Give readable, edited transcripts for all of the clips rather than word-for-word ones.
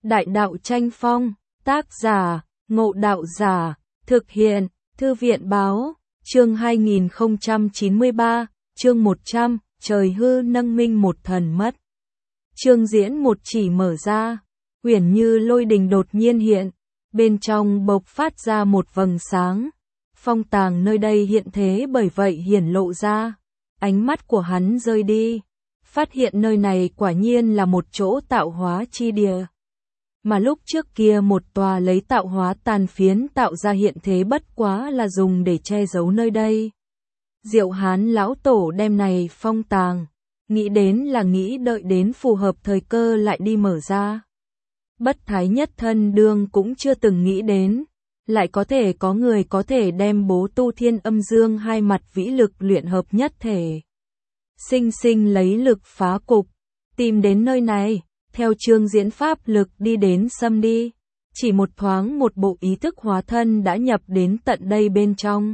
Đại đạo tranh phong, tác giả, Ngộ Đạo Giả, thực hiện, Thư viện báo, chương 2093, chương 100, trời hư nâng minh một thần mất. Chương diễn một chỉ mở ra, uyển như lôi đình đột nhiên hiện, bên trong bộc phát ra một vầng sáng. Phong tàng nơi đây hiện thế bởi vậy hiển lộ ra. Ánh mắt của hắn rơi đi, phát hiện nơi này quả nhiên là một chỗ tạo hóa chi địa. Mà lúc trước kia một tòa lấy tạo hóa tàn phiến tạo ra hiện thế bất quá là dùng để che giấu nơi đây. Diệu Hán lão tổ đem này phong tàng, nghĩ đến là nghĩ đợi đến phù hợp thời cơ lại đi mở ra. Bất Thái Nhất Thân Đương cũng chưa từng nghĩ đến, lại có thể có người có thể đem bố tu thiên âm dương hai mặt vĩ lực luyện hợp nhất thể. Sinh sinh lấy lực phá cục, tìm đến nơi này, theo chương diễn pháp lực đi đến xâm đi. Chỉ một thoáng một bộ ý thức hóa thân đã nhập đến tận đây bên trong.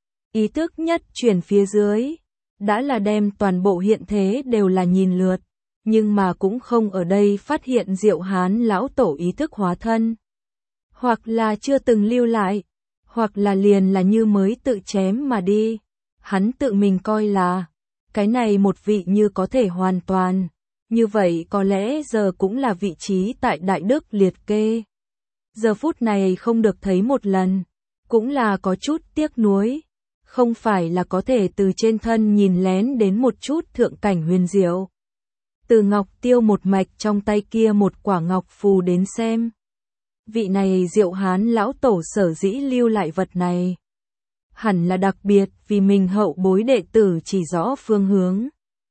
Ý thức nhất chuyển phía dưới, đã là đem toàn bộ hiện thế đều là nhìn lượt, nhưng mà cũng không ở đây phát hiện Diệu Hán lão tổ ý thức hóa thân. Hoặc là chưa từng lưu lại, hoặc là liền là như mới tự chém mà đi. Hắn tự mình coi là, cái này một vị như có thể hoàn toàn, như vậy có lẽ giờ cũng là vị trí tại Đại Đức liệt kê. Giờ phút này không được thấy một lần, cũng là có chút tiếc nuối, không phải là có thể từ trên thân nhìn lén đến một chút thượng cảnh huyền diệu. Từ ngọc tiêu một mạch trong tay kia một quả ngọc phù đến xem. Vị này Diệu Hán lão tổ sở dĩ lưu lại vật này. Hẳn là đặc biệt vì mình hậu bối đệ tử chỉ rõ phương hướng.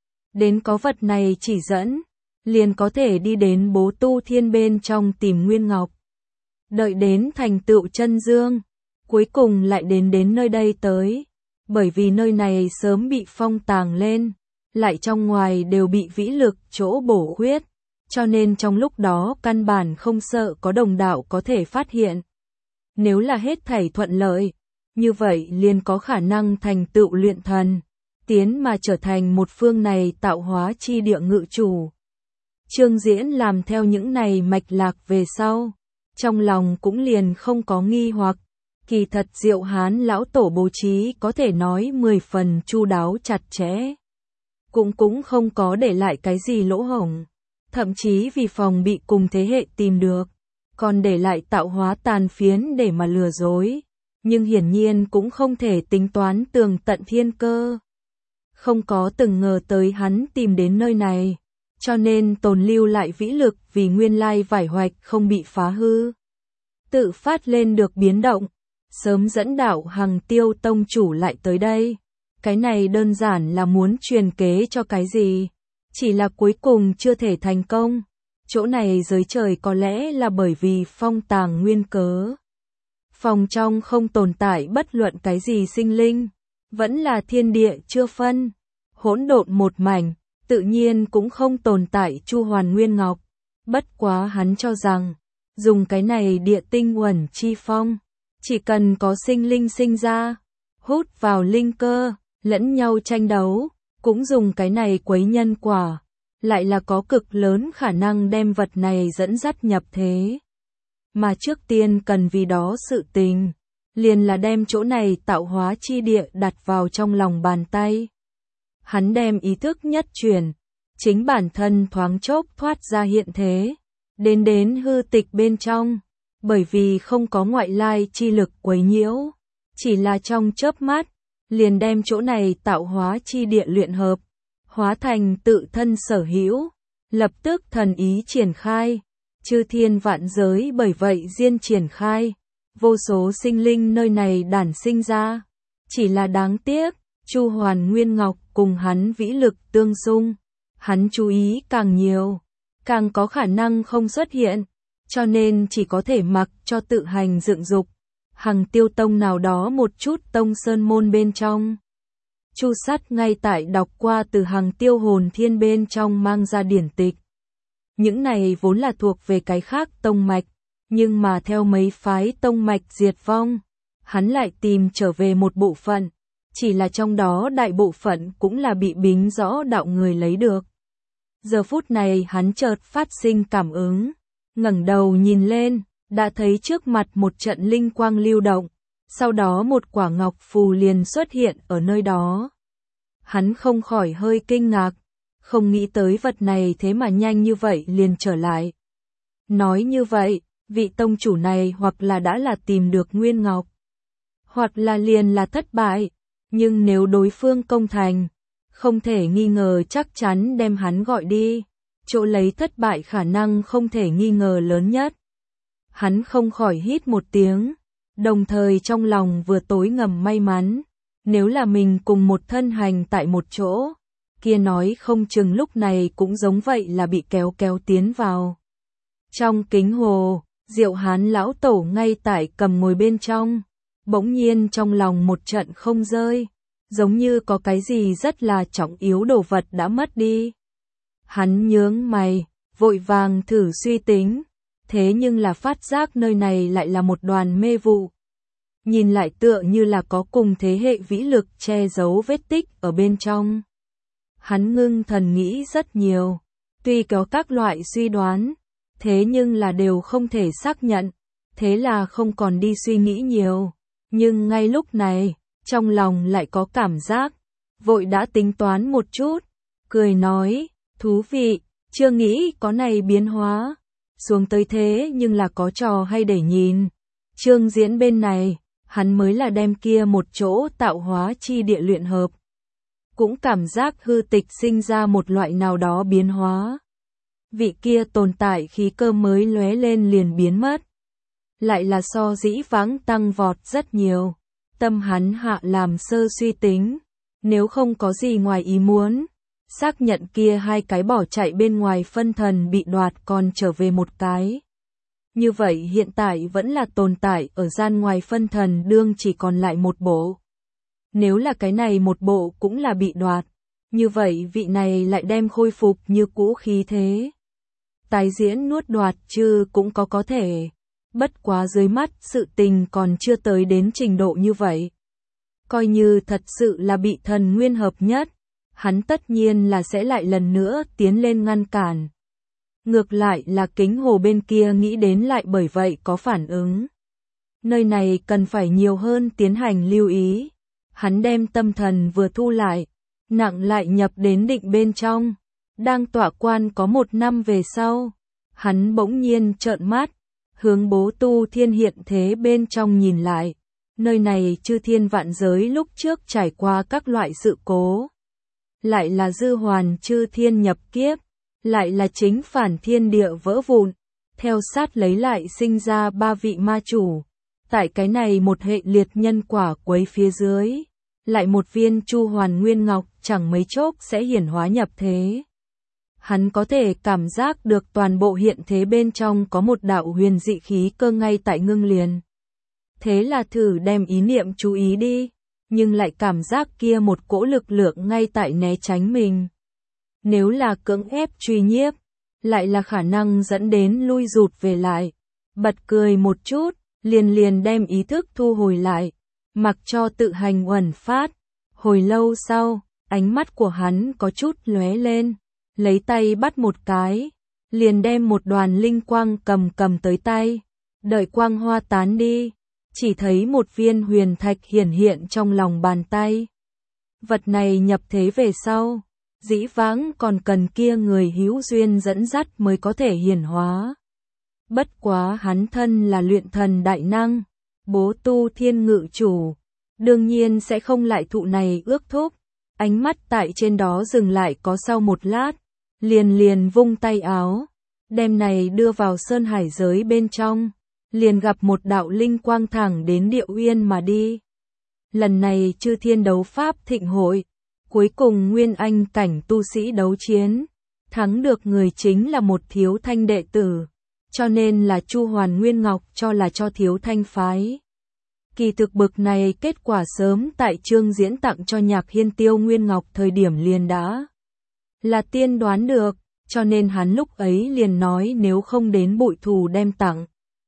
Đến có vật này chỉ dẫn, liền có thể đi đến bố tu thiên bên trong tìm nguyên ngọc. Đợi đến thành tựu chân dương, cuối cùng lại đến nơi đây tới. Bởi vì nơi này sớm bị phong tàng lên, lại trong ngoài đều bị vĩ lực chỗ bổ khuyết. Cho nên trong lúc đó căn bản không sợ có đồng đạo có thể phát hiện. Nếu là hết thảy thuận lợi, như vậy liền có khả năng thành tựu luyện thần, tiến mà trở thành một phương này tạo hóa chi địa ngự chủ. Chương diễn làm theo những này mạch lạc về sau, trong lòng cũng liền không có nghi hoặc, kỳ thật Diệu Hán lão tổ bố trí có thể nói 10 phần chu đáo chặt chẽ. Cũng không có để lại cái gì lỗ hổng. Thậm chí vì phòng bị cùng thế hệ tìm được, còn để lại tạo hóa tàn phiến để mà lừa dối, nhưng hiển nhiên cũng không thể tính toán tường tận thiên cơ. Không có từng ngờ tới hắn tìm đến nơi này, cho nên tồn lưu lại vĩ lực vì nguyên lai vải hoạch không bị phá hư. Tự phát lên được biến động, sớm dẫn đạo Hằng Tiêu tông chủ lại tới đây. Cái này đơn giản là muốn truyền kế cho cái gì? Chỉ là cuối cùng chưa thể thành công. Chỗ này dưới trời có lẽ là bởi vì phong tàng nguyên cớ. Phòng trong không tồn tại bất luận cái gì sinh linh, vẫn là thiên địa chưa phân, hỗn độn một mảnh, tự nhiên cũng không tồn tại chu hoàn nguyên ngọc. Bất quá hắn cho rằng, dùng cái này địa tinh uẩn chi phong, chỉ cần có sinh linh sinh ra, hút vào linh cơ, lẫn nhau tranh đấu. Cũng dùng cái này quấy nhân quả, lại là có cực lớn khả năng đem vật này dẫn dắt nhập thế. Mà trước tiên cần vì đó sự tình, liền là đem chỗ này tạo hóa chi địa đặt vào trong lòng bàn tay. Hắn đem ý thức nhất chuyển, chính bản thân thoáng chốc thoát ra hiện thế, đến hư tịch bên trong, bởi vì không có ngoại lai chi lực quấy nhiễu, chỉ là trong chớp mắt. Liền đem chỗ này tạo hóa chi địa luyện hợp, hóa thành tự thân sở hữu, lập tức thần ý triển khai, chư thiên vạn giới bởi vậy diên triển khai, vô số sinh linh nơi này đản sinh ra, chỉ là đáng tiếc, Chu Hoàn Nguyên Ngọc cùng hắn vĩ lực tương xung, hắn chú ý càng nhiều, càng có khả năng không xuất hiện, cho nên chỉ có thể mặc cho tự hành dựng dục. Hằng Tiêu tông nào đó một chút tông sơn môn bên trong. Chu Sắt ngay tại đọc qua từ Hằng Tiêu hồn thiên bên trong mang ra điển tịch. Những này vốn là thuộc về cái khác tông mạch, nhưng mà theo mấy phái tông mạch diệt vong, hắn lại tìm trở về một bộ phận, chỉ là trong đó đại bộ phận cũng là bị bính rõ đạo người lấy được. Giờ phút này hắn chợt phát sinh cảm ứng, ngẩng đầu nhìn lên, đã thấy trước mặt một trận linh quang lưu động, sau đó một quả ngọc phù liền xuất hiện ở nơi đó. Hắn không khỏi hơi kinh ngạc, không nghĩ tới vật này thế mà nhanh như vậy liền trở lại. Nói như vậy, vị tông chủ này hoặc là đã là tìm được Nguyên Ngọc, hoặc là liền là thất bại, nhưng nếu đối phương công thành, không thể nghi ngờ chắc chắn đem hắn gọi đi, chỗ lấy thất bại khả năng không thể nghi ngờ lớn nhất. Hắn không khỏi hít một tiếng, đồng thời trong lòng vừa tối ngầm may mắn, nếu là mình cùng một thân hành tại một chỗ, kia nói không chừng lúc này cũng giống vậy là bị kéo tiến vào. Trong kính hồ, Diệu Hán lão tổ ngay tại cầm ngồi bên trong, bỗng nhiên trong lòng một trận không rơi, giống như có cái gì rất là trọng yếu đồ vật đã mất đi. Hắn nhướng mày, vội vàng thử suy tính, thế nhưng là phát giác nơi này lại là một đoàn mê vụ. Nhìn lại tựa như là có cùng thế hệ vĩ lực che giấu vết tích ở bên trong. Hắn ngưng thần nghĩ rất nhiều, tuy có các loại suy đoán, thế nhưng là đều không thể xác nhận, thế là không còn đi suy nghĩ nhiều. Nhưng ngay lúc này, trong lòng lại có cảm giác, vội đã tính toán một chút, cười nói, thú vị, chưa nghĩ có này biến hóa, xuống tới thế nhưng là có trò hay để nhìn. Trương Diễn bên này, hắn mới là đem kia một chỗ tạo hóa chi địa luyện hợp. Cũng cảm giác hư tịch sinh ra một loại nào đó biến hóa. Vị kia tồn tại khí cơ mới lóe lên liền biến mất. Lại là so dĩ vãng tăng vọt rất nhiều. Tâm hắn hạ làm sơ suy tính. Nếu không có gì ngoài ý muốn, xác nhận kia hai cái bỏ chạy bên ngoài phân thần bị đoạt còn trở về một cái. Như vậy hiện tại vẫn là tồn tại ở gian ngoài phân thần đương chỉ còn lại một bộ. Nếu là cái này một bộ cũng là bị đoạt, như vậy vị này lại đem khôi phục như cũ khí thế. Tái diễn nuốt đoạt chứ cũng có thể. Bất quá dưới mắt sự tình còn chưa tới đến trình độ như vậy. Coi như thật sự là bị thần nguyên hợp nhất, hắn tất nhiên là sẽ lại lần nữa tiến lên ngăn cản. Ngược lại là kính hồ bên kia nghĩ đến lại bởi vậy có phản ứng. Nơi này cần phải nhiều hơn tiến hành lưu ý. Hắn đem tâm thần vừa thu lại, nặng lại nhập đến định bên trong. Đang tọa quan có 1 năm về sau, hắn bỗng nhiên trợn mắt, hướng Bố Tu Thiên hiện thế bên trong nhìn lại. Nơi này chư thiên vạn giới lúc trước trải qua các loại sự cố. Lại là dư hoàn chư thiên nhập kiếp, lại là chính phản thiên địa vỡ vụn, theo sát lấy lại sinh ra 3 vị ma chủ. Tại cái này một hệ liệt nhân quả quấy phía dưới, lại một viên Chu Hoàn Nguyên Ngọc chẳng mấy chốc sẽ hiển hóa nhập thế. Hắn có thể cảm giác được toàn bộ hiện thế bên trong có một đạo huyền dị khí cơ ngay tại ngưng liền. Thế là thử đem ý niệm chú ý đi, nhưng lại cảm giác kia một cỗ lực lượng ngay tại né tránh mình. Nếu là cưỡng ép truy nhiếp, lại là khả năng dẫn đến lui rụt về lại. Bật cười một chút, liền đem ý thức thu hồi lại, mặc cho tự hành uẩn phát. Hồi lâu sau, ánh mắt của hắn có chút lóe lên, lấy tay bắt một cái, liền đem một đoàn linh quang cầm tới tay. Đợi quang hoa tán đi, chỉ thấy một viên huyền thạch hiển hiện trong lòng bàn tay. Vật này nhập thế về sau, dĩ vãng còn cần kia người hữu duyên dẫn dắt mới có thể hiển hóa. Bất quá hắn thân là luyện thần đại năng, Bố Tu Thiên ngự chủ, đương nhiên sẽ không lại thụ này ước thúc. Ánh mắt tại trên đó dừng lại có sau một lát, liền vung tay áo, đem này đưa vào sơn hải giới bên trong, liền gặp một đạo linh quang thẳng đến Địa Uyên mà đi. Lần này chư thiên đấu pháp thịnh hội, cuối cùng nguyên anh cảnh tu sĩ đấu chiến, thắng được người chính là một Thiếu Thanh đệ tử, cho nên là Chu Hoàn Nguyên Ngọc cho là cho Thiếu Thanh phái. Kỳ thực bực này kết quả sớm tại Trương Diễn tặng cho Nhạc Hiên Tiêu Nguyên Ngọc thời điểm liền đã là tiên đoán được, cho nên hắn lúc ấy liền nói nếu không đến bội thù đem tặng.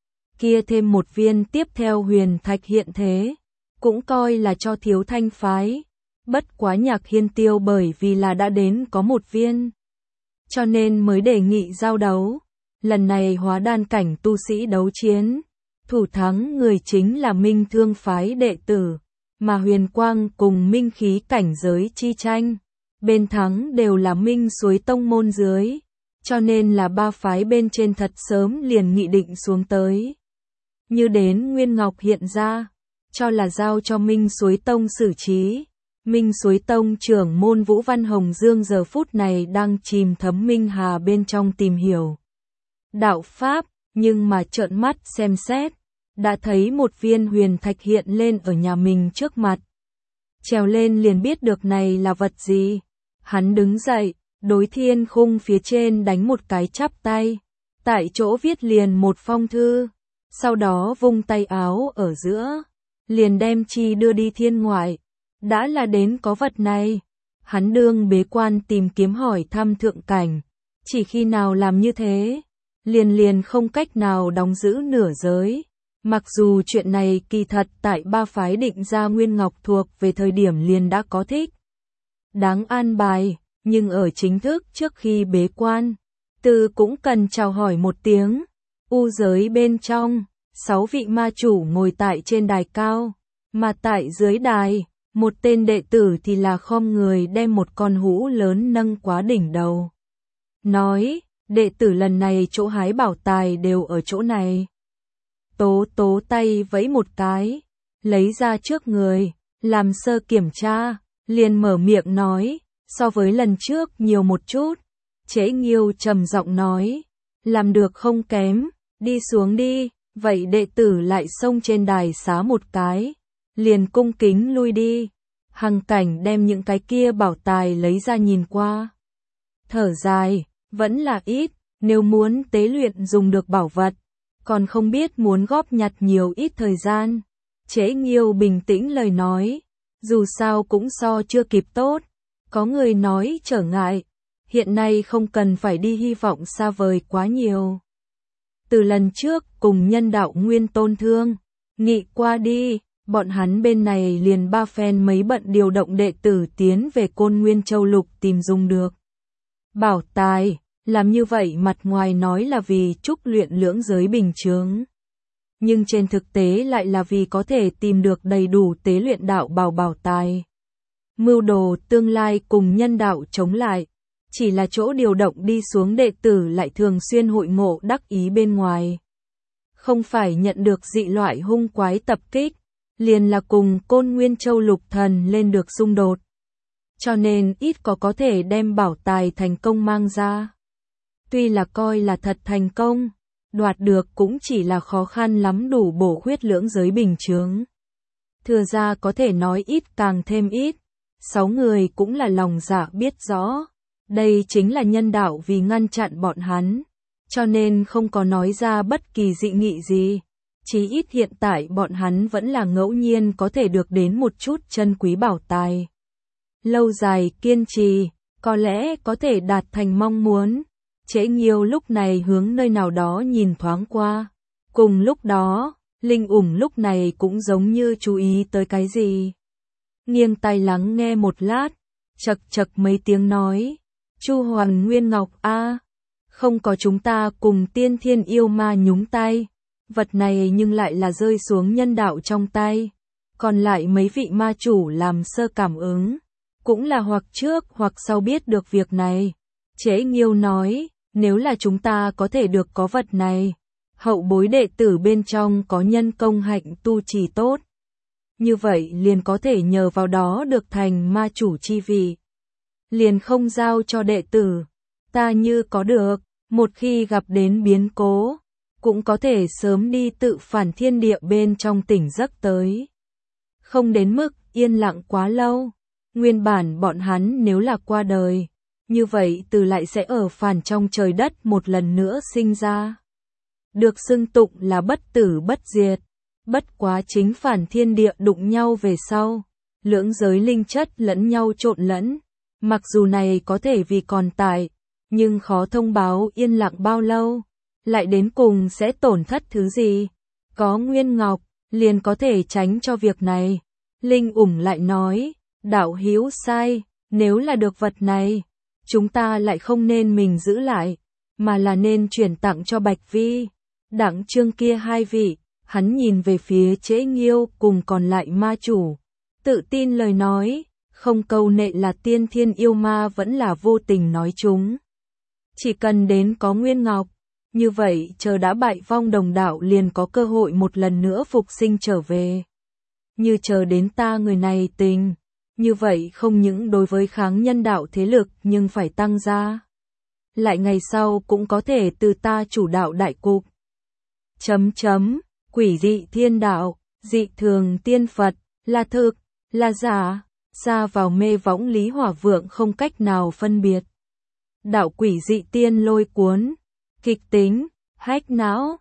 Kia thêm một viên tiếp theo huyền thạch hiện thế, cũng coi là cho Thiếu Thanh phái. Bất quá Nhạc Hiên Tiêu bởi vì là đã đến có một viên, cho nên mới đề nghị giao đấu. lần này hóa đan cảnh tu sĩ đấu chiến. Thủ thắng người chính là Minh Thương phái đệ tử, mà Huyền Quang cùng Minh Khí cảnh giới chi tranh. Bên thắng đều là Minh Suối tông môn dưới, cho nên là ba phái bên trên thật sớm liền nghị định xuống tới. Như đến Nguyên Ngọc hiện ra, cho là giao cho Minh Suối tông xử trí. Minh Suối tông trưởng môn Vũ Văn Hồng Dương giờ phút này đang chìm thấm Minh Hà bên trong tìm hiểu đạo pháp, nhưng mà trợn mắt xem xét, đã thấy một viên huyền thạch hiện lên ở nhà mình trước mặt. Trèo lên liền biết được này là vật gì. Hắn đứng dậy, đối thiên khung phía trên đánh một cái chắp tay, tại chỗ viết liền một phong thư, sau đó vung tay áo ở giữa, liền đem chi đưa đi thiên ngoại. Đã là đến có vật này, hắn đương bế quan tìm kiếm hỏi thăm thượng cảnh, chỉ khi nào làm như thế, liền không cách nào đóng giữ nửa giới. Mặc dù chuyện này kỳ thật tại ba phái định ra Nguyên Ngọc thuộc về thời điểm liền đã có thích đáng an bài, nhưng ở chính thức trước khi bế quan, Từ cũng cần chào hỏi một tiếng. U giới bên trong, 6 vị ma chủ ngồi tại trên đài cao, mà tại dưới đài, một tên đệ tử thì là khom người đem một con hũ lớn nâng quá đỉnh đầu. Nói, đệ tử lần này chỗ hái bảo tài đều ở chỗ này. Tố tay vẫy một cái, lấy ra trước người, làm sơ kiểm tra, liền mở miệng nói, so với lần trước nhiều một chút. Chế Nghiêu trầm giọng nói, làm được không kém, đi xuống đi. Vậy đệ tử lại xông trên đài xá một cái, liền cung kính lui đi. Hằng Cảnh đem những cái kia bảo tài lấy ra nhìn qua, thở dài, vẫn là ít, nếu muốn tế luyện dùng được bảo vật, còn không biết muốn góp nhặt nhiều ít thời gian. Chế Nghiêu bình tĩnh lời nói, dù sao cũng so chưa kịp tốt. Có người nói trở ngại, hiện nay không cần phải đi hy vọng xa vời quá nhiều. Từ lần trước cùng nhân đạo Nguyên Tôn Thương nghị qua đi, bọn hắn bên này liền ba phen mấy bận điều động đệ tử tiến về Côn Nguyên Châu Lục tìm dùng được bảo tài. Làm như vậy mặt ngoài nói là vì trúc luyện lưỡng giới bình chướng, nhưng trên thực tế lại là vì có thể tìm được đầy đủ tế luyện đạo bảo tài. Mưu đồ tương lai cùng nhân đạo chống lại, chỉ là chỗ điều động đi xuống đệ tử lại thường xuyên hội ngộ đắc ý bên ngoài. Không phải nhận được dị loại hung quái tập kích, liền là cùng Côn Nguyên Châu Lục Thần lên được xung đột. Cho nên ít có thể đem bảo tài thành công mang ra. Tuy là coi là thật thành công, đoạt được cũng chỉ là khó khăn lắm đủ bổ khuyết lưỡng giới bình chướng. Thừa ra có thể nói ít càng thêm ít. 6 người cũng là lòng dạ biết rõ. Đây chính là nhân đạo vì ngăn chặn bọn hắn, cho nên không có nói ra bất kỳ dị nghị gì. Chí ít hiện tại bọn hắn vẫn là ngẫu nhiên có thể được đến một chút chân quý bảo tài. Lâu dài kiên trì, có lẽ có thể đạt thành mong muốn. Chế Nghiêu lúc này hướng nơi nào đó nhìn thoáng qua. Cùng lúc đó, Linh Ủng lúc này cũng giống như chú ý tới cái gì. Nghiêng tai lắng nghe một lát, chật mấy tiếng nói. Chu Hoàn Nguyên Ngọc a, không có chúng ta cùng tiên thiên yêu ma nhúng tay, vật này nhưng lại là rơi xuống nhân đạo trong tay. Còn lại mấy vị ma chủ làm sơ cảm ứng, cũng là hoặc trước hoặc sau biết được việc này. Chế Nghiêu nói, nếu là chúng ta có thể được có vật này, hậu bối đệ tử bên trong có nhân công hạnh tu trì tốt, như vậy liền có thể nhờ vào đó được thành ma chủ chi vị. Liền không giao cho đệ tử, ta như có được, một khi gặp đến biến cố, cũng có thể sớm đi tự phản thiên địa bên trong tỉnh giấc tới. Không đến mức yên lặng quá lâu, nguyên bản bọn hắn nếu là qua đời, như vậy từ lại sẽ ở phản trong trời đất một lần nữa sinh ra. Được xưng tụng là bất tử bất diệt, bất quá chính phản thiên địa đụng nhau về sau, lưỡng giới linh chất lẫn nhau trộn lẫn. Mặc dù này có thể vì còn tại, nhưng khó thông báo yên lặng bao lâu, lại đến cùng sẽ tổn thất thứ gì. Có Nguyên Ngọc, liền có thể tránh cho việc này. Linh Ủng lại nói, đạo hữu sai, nếu là được vật này, chúng ta lại không nên mình giữ lại, mà là nên chuyển tặng cho Bạch Vi, Đặng Trương kia hai vị. Hắn nhìn về phía Trễ Nghiêu cùng còn lại ma chủ, tự tin lời nói, không câu nệ là tiên thiên yêu ma vẫn là vô tình nói chúng. Chỉ cần đến có Nguyên Ngọc, như vậy chờ đã bại vong đồng đạo liền có cơ hội một lần nữa phục sinh trở về. Như chờ đến ta người này tình, như vậy không những đối với kháng nhân đạo thế lực nhưng phải tăng ra. Lại ngày sau cũng có thể từ ta chủ đạo đại cục. Quỷ dị thiên đạo, dị thường tiên Phật, là thực, là giả, xa vào mê võng Lý Hỏa Vượng không cách nào phân biệt. Đạo quỷ dị tiên lôi cuốn, kịch tính, hách não,